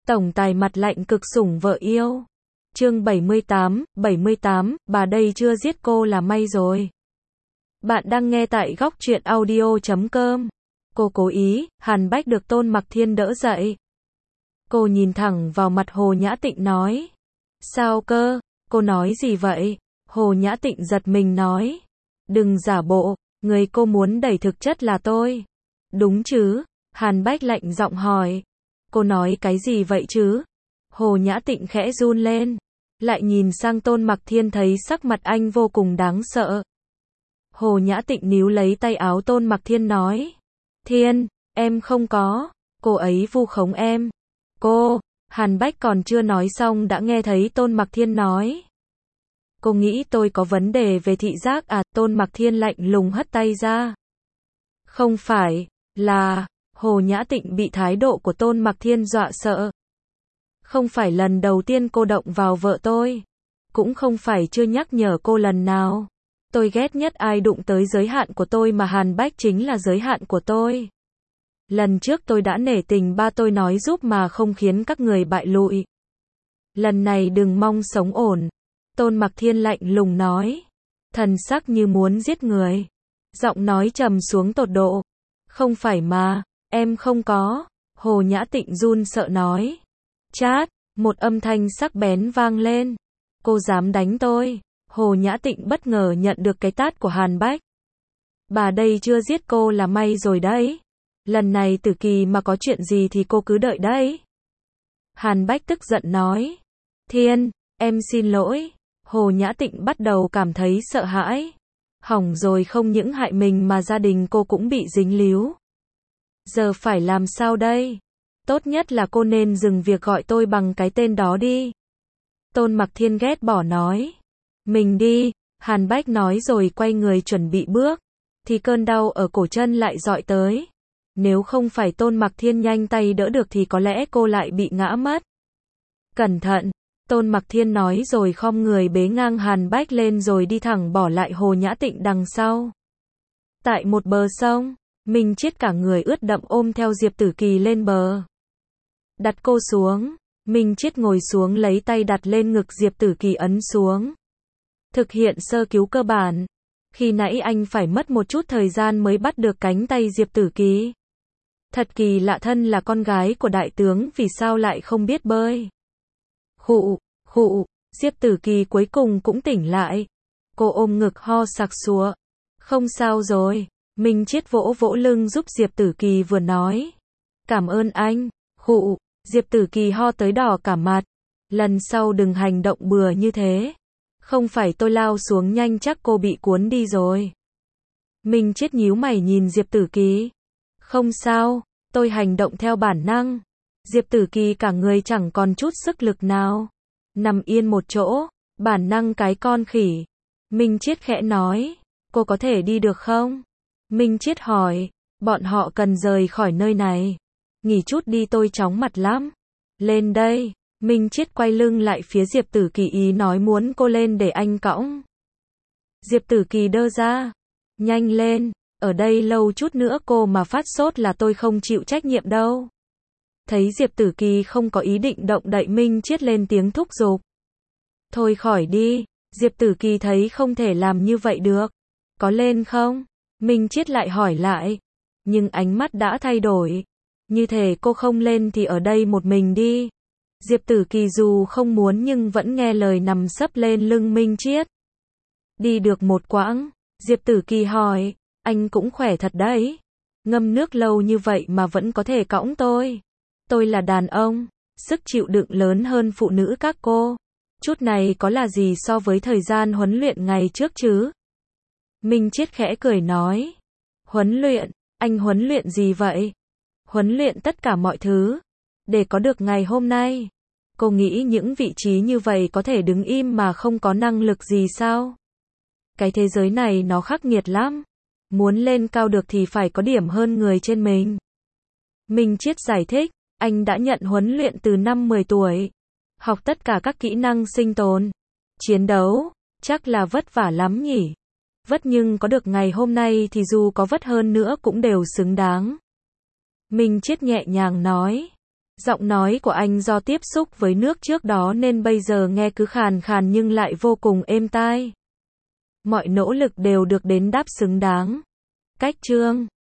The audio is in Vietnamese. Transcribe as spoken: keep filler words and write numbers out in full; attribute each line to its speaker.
Speaker 1: Tổng tài mặt lạnh cực sủng vợ yêu. Chương bảy mươi tám, bảy mươi tám, bà đây chưa giết cô là may rồi. Bạn đang nghe tại góc truyện audio chấm com. Cô cố ý, Hàn Bách được Tôn Mặc Thiên đỡ dậy. Cô nhìn thẳng vào mặt Hồ Nhã Tịnh nói. Sao cơ, cô nói gì vậy? Hồ Nhã Tịnh giật mình nói. Đừng giả bộ, người cô muốn đẩy thực chất là tôi. Đúng chứ? Hàn Bách lạnh giọng hỏi. Cô nói cái gì vậy chứ? Hồ Nhã Tịnh khẽ run lên. Lại nhìn sang Tôn Mặc Thiên thấy sắc mặt anh vô cùng đáng sợ. Hồ Nhã Tịnh níu lấy tay áo Tôn Mặc Thiên nói. Thiên, em không có. Cô ấy vu khống em. Cô, Hàn Bách còn chưa nói xong đã nghe thấy Tôn Mặc Thiên nói. Cô nghĩ tôi có vấn đề về thị giác à? Tôn Mặc Thiên lạnh lùng hất tay ra. Không phải, là... Hồ Nhã Tịnh bị thái độ của Tôn Mặc Thiên dọa sợ. Không phải lần đầu tiên cô động vào vợ tôi. Cũng không phải chưa nhắc nhở cô lần nào. Tôi ghét nhất ai đụng tới giới hạn của tôi mà Hàn Bách chính là giới hạn của tôi. Lần trước tôi đã nể tình ba tôi nói giúp mà không khiến các người bại lụi. Lần này đừng mong sống ổn. Tôn Mặc Thiên lạnh lùng nói. Thần sắc như muốn giết người. Giọng nói trầm xuống tột độ. Không phải mà. Em không có. Hồ Nhã Tịnh run sợ nói. Chát, một âm thanh sắc bén vang lên. Cô dám đánh tôi. Hồ Nhã Tịnh bất ngờ nhận được cái tát của Hàn Bách. Bà đây chưa giết cô là may rồi đấy. Lần này Tử Kỳ mà có chuyện gì thì cô cứ đợi đấy. Hàn Bách tức giận nói. Thiên, em xin lỗi. Hồ Nhã Tịnh bắt đầu cảm thấy sợ hãi. Hỏng rồi, không những hại mình mà gia đình cô cũng bị dính líu. Giờ phải làm sao đây? Tốt nhất là cô nên dừng việc gọi tôi bằng cái tên đó đi. Tôn Mặc Thiên ghét bỏ nói. Mình đi, Hàn Bách nói rồi quay người chuẩn bị bước. Thì cơn đau ở cổ chân lại dọi tới. Nếu không phải Tôn Mặc Thiên nhanh tay đỡ được thì có lẽ cô lại bị ngã mất. Cẩn thận, Tôn Mặc Thiên nói rồi khom người bế ngang Hàn Bách lên rồi đi thẳng bỏ lại Hồ Nhã Tịnh đằng sau. Tại một bờ sông, Minh Chiết cả người ướt đẫm ôm theo Diệp Tử Kỳ lên bờ. Đặt cô xuống, Minh Chiết ngồi xuống lấy tay đặt lên ngực Diệp Tử Kỳ ấn xuống. Thực hiện sơ cứu cơ bản. Khi nãy anh phải mất một chút thời gian mới bắt được cánh tay Diệp Tử Kỳ. Thật kỳ lạ, thân là con gái của đại tướng vì sao lại không biết bơi. Khụ, khụ, Diệp Tử Kỳ cuối cùng cũng tỉnh lại. Cô ôm ngực ho sặc sụa. Không sao rồi. Minh Chiết vỗ vỗ lưng giúp Diệp Tử Kỳ vừa nói. Cảm ơn anh. Khụ, Diệp Tử Kỳ ho tới đỏ cả mặt. Lần sau đừng hành động bừa như thế. Không phải tôi lao xuống nhanh chắc cô bị cuốn đi rồi. Minh Chiết nhíu mày nhìn Diệp Tử Kỳ. Không sao, tôi hành động theo bản năng. Diệp Tử Kỳ cả người chẳng còn chút sức lực nào. Nằm yên một chỗ, bản năng cái con khỉ. Minh Chiết khẽ nói, cô có thể đi được không? Minh Chiết hỏi, bọn họ cần rời khỏi nơi này. Nghỉ chút đi, tôi chóng mặt lắm. Lên đây. Minh Chiết quay lưng lại phía Diệp Tử Kỳ ý nói muốn cô lên để anh cõng. Diệp Tử Kỳ đơ ra. Nhanh lên, ở đây lâu chút nữa cô mà phát sốt là tôi không chịu trách nhiệm đâu. Thấy Diệp Tử Kỳ không có ý định động đậy, Minh Chiết lên tiếng thúc giục. Thôi khỏi đi. Diệp Tử Kỳ thấy không thể làm như vậy được. Có lên không? Minh Chiết lại hỏi lại. Nhưng ánh mắt đã thay đổi. Như thể cô không lên thì ở đây một mình đi. Diệp Tử Kỳ dù không muốn nhưng vẫn nghe lời nằm sấp lên lưng Minh Chiết. Đi được một quãng, Diệp Tử Kỳ hỏi, anh cũng khỏe thật đấy. Ngâm nước lâu như vậy mà vẫn có thể cõng tôi. Tôi là đàn ông, sức chịu đựng lớn hơn phụ nữ các cô. Chút này có là gì so với thời gian huấn luyện ngày trước chứ? Minh Chiết khẽ cười nói. Huấn luyện, anh huấn luyện gì vậy? Huấn luyện tất cả mọi thứ. Để có được ngày hôm nay. Cô nghĩ những vị trí như vậy có thể đứng im mà không có năng lực gì sao? Cái thế giới này nó khắc nghiệt lắm. Muốn lên cao được thì phải có điểm hơn người trên mình. Minh Chiết giải thích, anh đã nhận huấn luyện từ năm mười tuổi. Học tất cả các kỹ năng sinh tồn. Chiến đấu, chắc là vất vả lắm nhỉ? Vất nhưng có được ngày hôm nay thì dù có vất hơn nữa cũng đều xứng đáng. Minh Chiết nhẹ nhàng nói. Giọng nói của anh do tiếp xúc với nước trước đó nên bây giờ nghe cứ khàn khàn nhưng lại vô cùng êm tai. Mọi nỗ lực đều được đền đáp xứng đáng. Cách chương